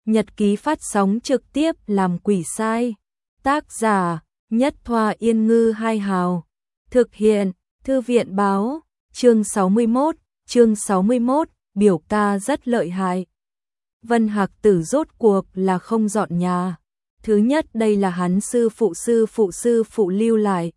Nhật ký phát sóng trực tiếp làm quỷ sai. Tác giả Nhất Thoa Yên Ngư Hai Hào. Thực hiện Thư viện Báo. Chương 61, biểu ca rất lợi hại. Vân Hạc Tử rốt cuộc là không dọn nhà. Thứ nhất, đây là hắn sư phụ lưu lại,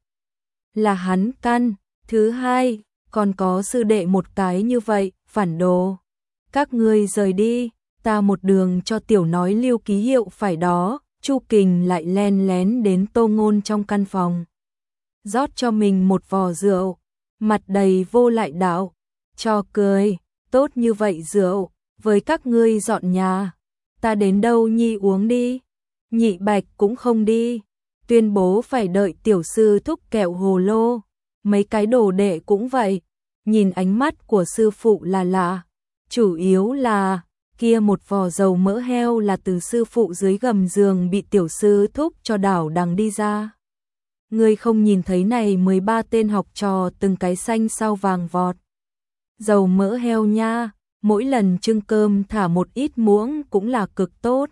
là hắn căn. Thứ hai, còn có sư đệ một cái như vậy, phản đồ. Các ngươi rời đi, ta một đường cho tiểu nói lưu ký hiệu phải đó. Chu Kình lại len lén đến Tô Ngôn trong căn phòng, rót cho mình một vò rượu, mặt đầy vô lại đạo, cho cười, tốt như vậy rượu, với các ngươi dọn nhà, ta đến đâu nhi uống đi. Nhị Bạch cũng không đi, tuyên bố phải đợi tiểu sư thúc kẹo hồ lô. Mấy cái đồ đệ cũng vậy, nhìn ánh mắt của sư phụ là lạ, chủ yếu là kia một vò dầu mỡ heo là từ sư phụ dưới gầm giường bị tiểu sư thúc cho đảo đằng đi ra. Ngươi không nhìn thấy này 13 tên học trò từng cái xanh sao vàng vọt. Dầu mỡ heo nha, mỗi lần trưng cơm thả một ít muỗng cũng là cực tốt.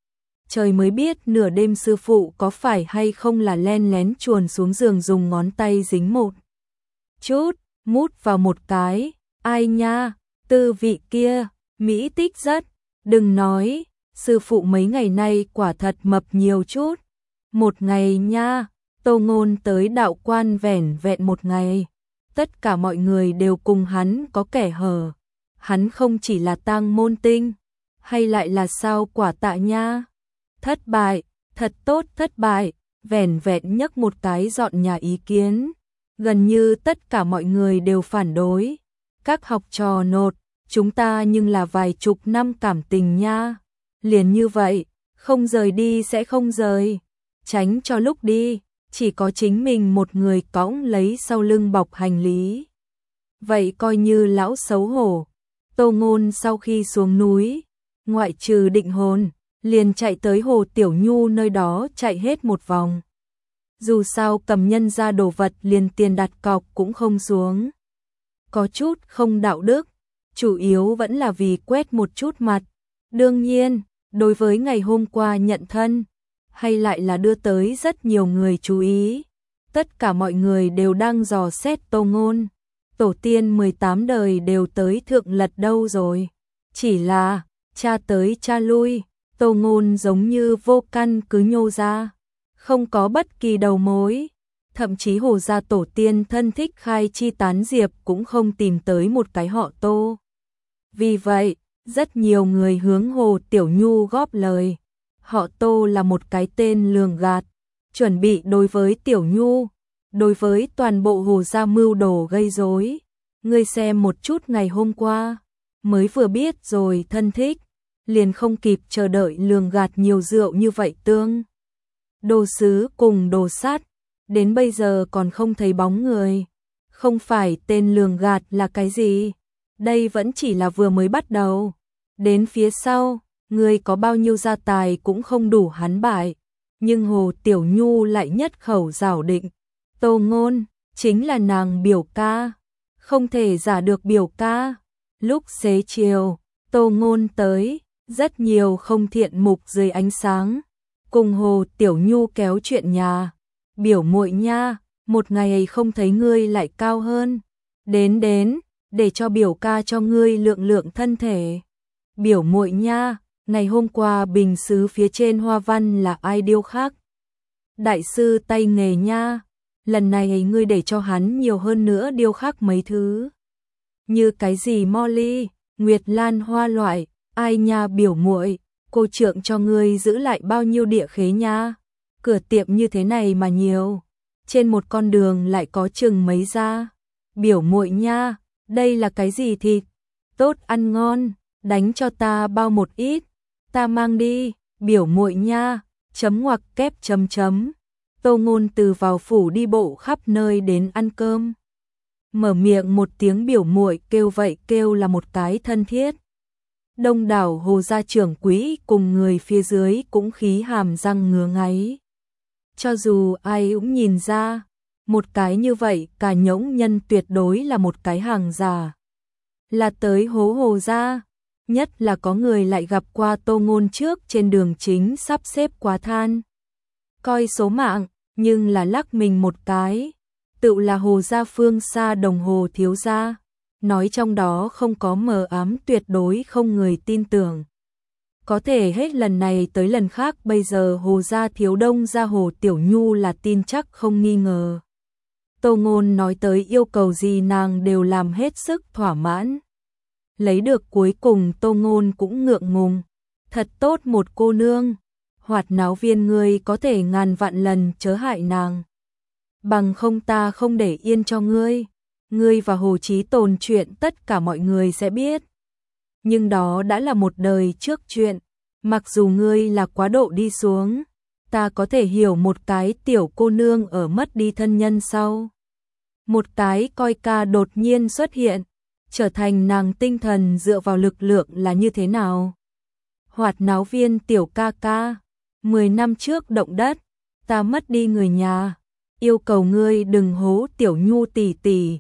Trời mới biết nửa đêm sư phụ có phải hay không là len lén chuồn xuống giường dùng ngón tay dính một chút, mút vào một cái, ai nha, tư vị kia, mỹ tích rất, đừng nói, sư phụ mấy ngày nay quả thật mập nhiều chút. Một ngày nha, Tô Ngôn tới đạo quan vẻn vẹn một ngày, tất cả mọi người đều cùng hắn có kẻ hở. Hắn không chỉ là tang môn tinh, hay lại là sao quả tạ nha. Thất bại, thật tốt thất bại, vẻn vẹn nhấc một cái dọn nhà ý kiến. Gần như tất cả mọi người đều phản đối. Các học trò nột, chúng ta nhưng là vài chục năm cảm tình nha. Liền như vậy, không rời đi sẽ không rời. Tránh cho lúc đi, chỉ có chính mình một người cõng lấy sau lưng bọc hành lý. Vậy coi như lão xấu hổ. Tô Ngôn sau khi xuống núi, ngoại trừ Định Hồn, liền chạy tới Hồ Tiểu Nhu nơi đó chạy hết một vòng. Dù sao cầm nhân ra đồ vật liền tiền đặt cọc cũng không xuống. Có chút không đạo đức, chủ yếu vẫn là vì quét một chút mặt. Đương nhiên, đối với ngày hôm qua nhận thân, hay lại là đưa tới rất nhiều người chú ý. Tất cả mọi người đều đang dò xét Tô Ngôn. Tổ tiên 18 đời đều tới thượng lật đâu rồi. Chỉ là, cha tới cha lui, Tô Ngôn giống như vô căn cứ nhô ra. Không có bất kỳ đầu mối. Thậm chí Hồ gia tổ tiên thân thích khai chi tán diệp cũng không tìm tới một cái họ Tô. Vì vậy, rất nhiều người hướng Hồ Tiểu Nhu góp lời. Họ Tô là một cái tên lường gạt, chuẩn bị đối với Tiểu Nhu, đối với toàn bộ Hồ gia mưu đồ gây rối. Ngươi xem một chút ngày hôm qua, mới vừa biết rồi thân thích, liền không kịp chờ đợi lường gạt nhiều rượu như vậy tương. Đồ sứ cùng đồ sắt, đến bây giờ còn không thấy bóng người. Không phải tên lường gạt là cái gì, đây vẫn chỉ là vừa mới bắt đầu. Đến phía sau, người có bao nhiêu gia tài cũng không đủ hắn bại. Nhưng Hồ Tiểu Nhu lại nhất khẩu giảo định, Tô Ngôn chính là nàng biểu ca, không thể giả được biểu ca. Lúc xế chiều, Tô Ngôn tới, rất nhiều không thiện mục dưới ánh sáng, cùng Hồ Tiểu Nhu kéo chuyện nhà. Biểu muội nha, một ngày không thấy ngươi lại cao hơn. Đến, để cho biểu ca cho ngươi lượng lượng thân thể. Biểu muội nha, ngày hôm qua bình sứ phía trên hoa văn là ai điêu khắc? Đại sư tay nghề nha, lần này ngươi để cho hắn nhiều hơn nữa điêu khắc mấy thứ. Như cái gì Molly, Nguyệt Lan hoa loại, ai nha biểu muội, cô trượng cho ngươi giữ lại bao nhiêu địa khế nha. Cửa tiệm như thế này mà nhiều, trên một con đường lại có chừng mấy gia. Biểu muội nha, đây là cái gì thịt? Tốt ăn ngon, đánh cho ta bao một ít, ta mang đi. Biểu muội nha, chấm ngoặc kép chấm chấm. Tô Ngôn từ vào phủ đi bộ khắp nơi đến ăn cơm. Mở miệng một tiếng biểu muội kêu vậy kêu là một cái thân thiết. Đông đảo Hồ gia trưởng quỹ cùng người phía dưới cũng khí hàm răng ngứa ngáy. Cho dù ai cũng nhìn ra, một cái như vậy cả nhỗng nhân tuyệt đối là một cái hàng giả. Là tới hố Hồ gia, nhất là có người lại gặp qua Tô Ngôn trước trên đường chính sắp xếp quá than. Coi số mạng, nhưng là lắc mình một cái, tự là Hồ gia Phương Sa Đồng Hồ thiếu gia, nói trong đó không có mờ ám tuyệt đối không người tin tưởng. Có thể hết lần này tới lần khác bây giờ Hồ gia thiếu đông gia Hồ Tiểu Nhu là tin chắc không nghi ngờ. Tô Ngôn nói tới yêu cầu gì nàng đều làm hết sức thỏa mãn. Lấy được cuối cùng Tô Ngôn cũng ngượng ngùng. Thật tốt một cô nương. Hoạt náo viên ngươi có thể ngàn vạn lần chớ hại nàng. Bằng không ta không để yên cho ngươi. Ngươi và Hồ Chí Tồn chuyện tất cả mọi người sẽ biết. Nhưng đó đã là một đời trước chuyện. Mặc dù ngươi là quá độ đi xuống, ta có thể hiểu một cái tiểu cô nương ở mất đi thân nhân sau. Một cái coi ca đột nhiên xuất hiện, trở thành nàng tinh thần dựa vào lực lượng là như thế nào. Hoạt náo viên tiểu ca ca, 10 năm trước động đất, ta mất đi người nhà, yêu cầu ngươi đừng hố Tiểu Nhu tỷ tỷ,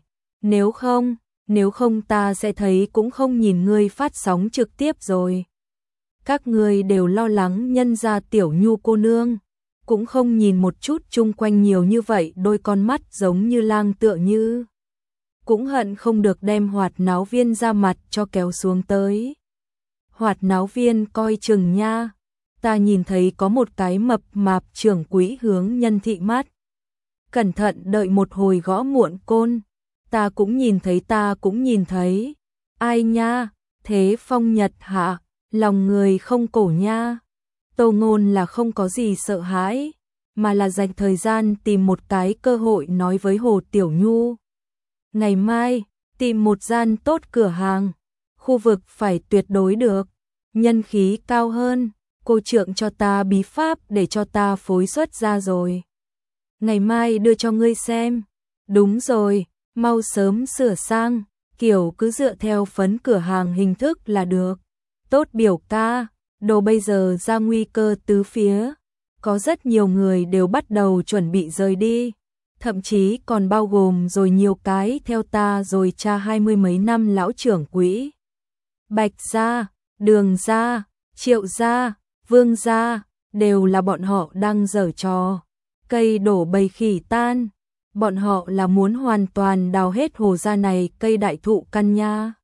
nếu không ta sẽ thấy cũng không nhìn ngươi phát sóng trực tiếp rồi. Các ngươi đều lo lắng nhân gia Tiểu Nhu cô nương, cũng không nhìn một chút chung quanh nhiều như vậy đôi con mắt giống như lang tựa như. Cũng hận không được đem Hoạt náo viên ra mặt cho kéo xuống tới. Hoạt náo viên coi chừng nha, ta nhìn thấy có một cái mập mạp trưởng quỹ hướng Nhân Thị mắt. Cẩn thận đợi một hồi gõ muộn côn, ta cũng nhìn thấy. Ai nha, thế phong nhật hạ, lòng người không cổ nha. Tô Ngôn là không có gì sợ hãi, mà là dành thời gian tìm một cái cơ hội nói với Hồ Tiểu Nhu. Ngày mai, tìm một gian tốt cửa hàng, khu vực phải tuyệt đối được, nhân khí cao hơn, cô trượng cho ta bí pháp để cho ta phối xuất ra rồi. Ngày mai đưa cho ngươi xem. Đúng rồi, mau sớm sửa sang, kiểu cứ dựa theo phấn cửa hàng hình thức là được. Tốt biểu ca, đồ bây giờ ra nguy cơ tứ phía, có rất nhiều người đều bắt đầu chuẩn bị rời đi, thậm chí còn bao gồm rồi nhiều cái theo ta rồi cha 20 mấy năm lão trưởng quỹ. Bạch gia, Đường gia, Triệu gia, Vương gia, đều là bọn họ đang giở trò. Cây đổ bầy khỉ tan, bọn họ là muốn hoàn toàn đào hết Hồ gia này cây đại thụ căn nha.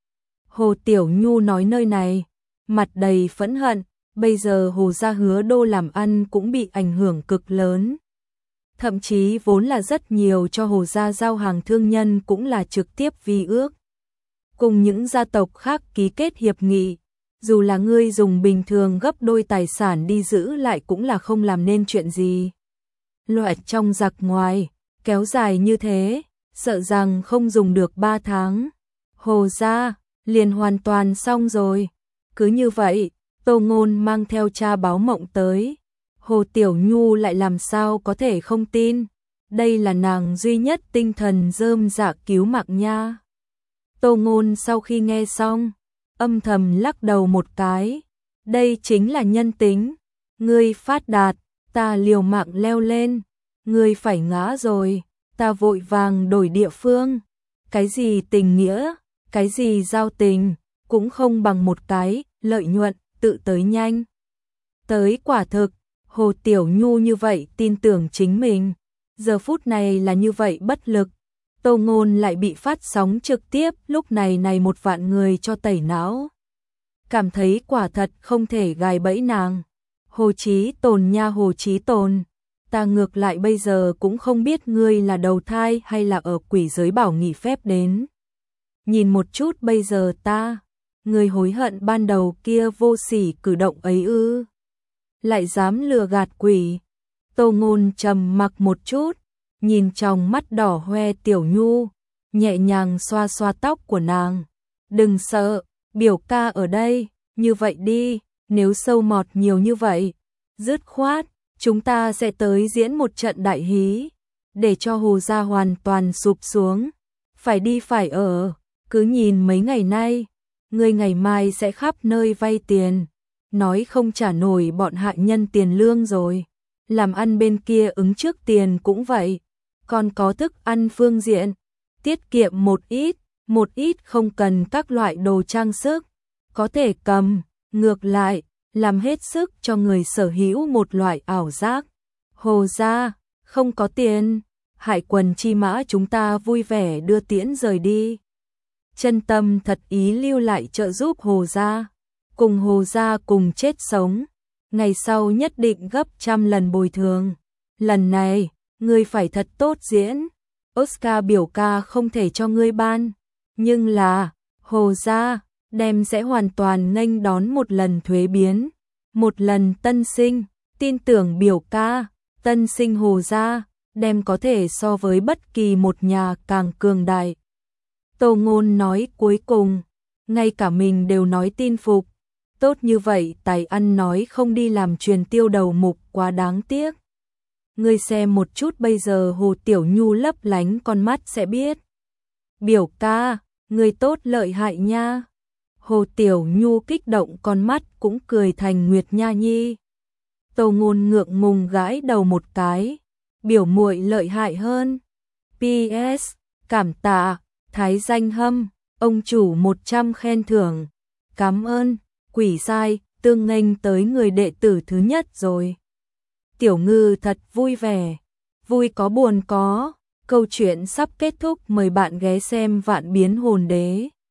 Hồ Tiểu Nhu nói nơi này, mặt đầy phẫn hận, bây giờ Hồ gia hứa đô làm ăn cũng bị ảnh hưởng cực lớn. Thậm chí vốn là rất nhiều cho Hồ gia giao hàng thương nhân cũng là trực tiếp vi ước. Cùng những gia tộc khác ký kết hiệp nghị, dù là ngươi dùng bình thường gấp đôi tài sản đi giữ lại cũng là không làm nên chuyện gì. Loại trong giặc ngoài, kéo dài như thế, sợ rằng không dùng được 3 tháng. Hồ gia, liền hoàn toàn xong rồi. Cứ như vậy, Tô Ngôn mang theo cha báo mộng tới. Hồ Tiểu Nhu lại làm sao có thể không tin. Đây là nàng duy nhất tinh thần rơm rạ cứu mạng nha. Tô Ngôn sau khi nghe xong, âm thầm lắc đầu một cái. Đây chính là nhân tính. Ngươi phát đạt, ta liều mạng leo lên. Ngươi phải ngã rồi, ta vội vàng đổi địa phương. Cái gì tình nghĩa, cái gì giao tình, cũng không bằng một cái lợi nhuận, tự tới nhanh. Tới quả thực, Hồ Tiểu Nhu như vậy tin tưởng chính mình, giờ phút này là như vậy bất lực. Tô Ngôn lại bị phát sóng trực tiếp, lúc này một vạn người cho tẩy não. Cảm thấy quả thật không thể gài bẫy nàng. Hồ Chí Tồn nha, Hồ Chí Tồn, ta ngược lại bây giờ cũng không biết ngươi là đầu thai hay là ở quỷ giới bảo nghỉ phép đến. Nhìn một chút bây giờ ta, ngươi hối hận ban đầu kia vô sỉ cử động ấy ư? Lại dám lừa gạt quỷ. Tô Ngôn trầm mặc một chút, nhìn trong mắt đỏ hoe Tiểu Nhu, nhẹ nhàng xoa xoa tóc của nàng. Đừng sợ, biểu ca ở đây, như vậy đi, nếu sâu mọt nhiều như vậy, dứt khoát, chúng ta sẽ tới diễn một trận đại hí, để cho Hồ gia hoàn toàn sụp xuống. Phải đi phải ở, cứ nhìn mấy ngày nay, ngươi ngày mai sẽ khắp nơi vay tiền, nói không trả nổi bọn hạ nhân tiền lương rồi. Làm ăn bên kia ứng trước tiền cũng vậy, còn có thức ăn phương diện, tiết kiệm một ít không cần các loại đồ trang sức, có thể cầm, ngược lại, làm hết sức cho người sở hữu một loại ảo giác. Hồ gia, không có tiền, Hải Quần chi mã chúng ta vui vẻ đưa tiễn rời đi. Chân Tâm thật ý lưu lại trợ giúp Hồ gia, cùng Hồ gia cùng chết sống, ngày sau nhất định gấp 100 lần bồi thường. Lần này, ngươi phải thật tốt diễn, Oscar biểu ca không thể cho ngươi ban, nhưng là, Hồ gia, đem sẽ hoàn toàn nghênh đón một lần thuế biến, một lần tân sinh, tin tưởng biểu ca, tân sinh Hồ gia, đem có thể so với bất kỳ một nhà càng cường đại. Tô Ngôn nói cuối cùng, ngay cả mình đều nói tin phục, tốt như vậy tài ăn nói không đi làm truyền tiêu đầu mục quá đáng tiếc. Ngươi xem một chút bây giờ Hồ Tiểu Nhu lấp lánh con mắt sẽ biết. Biểu ca, ngươi tốt lợi hại nha. Hồ Tiểu Nhu kích động con mắt cũng cười thành Nguyệt Nha Nhi. Tô Ngôn ngượng ngùng gãi đầu một cái, biểu muội lợi hại hơn. PS, cảm tạ, Thái Danh Hâm, ông chủ 100 khen thưởng. Cảm ơn, quỷ sai, tương nghênh tới người đệ tử thứ nhất rồi. Tiểu Ngư thật vui vẻ, vui có buồn có, câu chuyện sắp kết thúc, mời bạn ghé xem Vạn Biến Hồn Đế.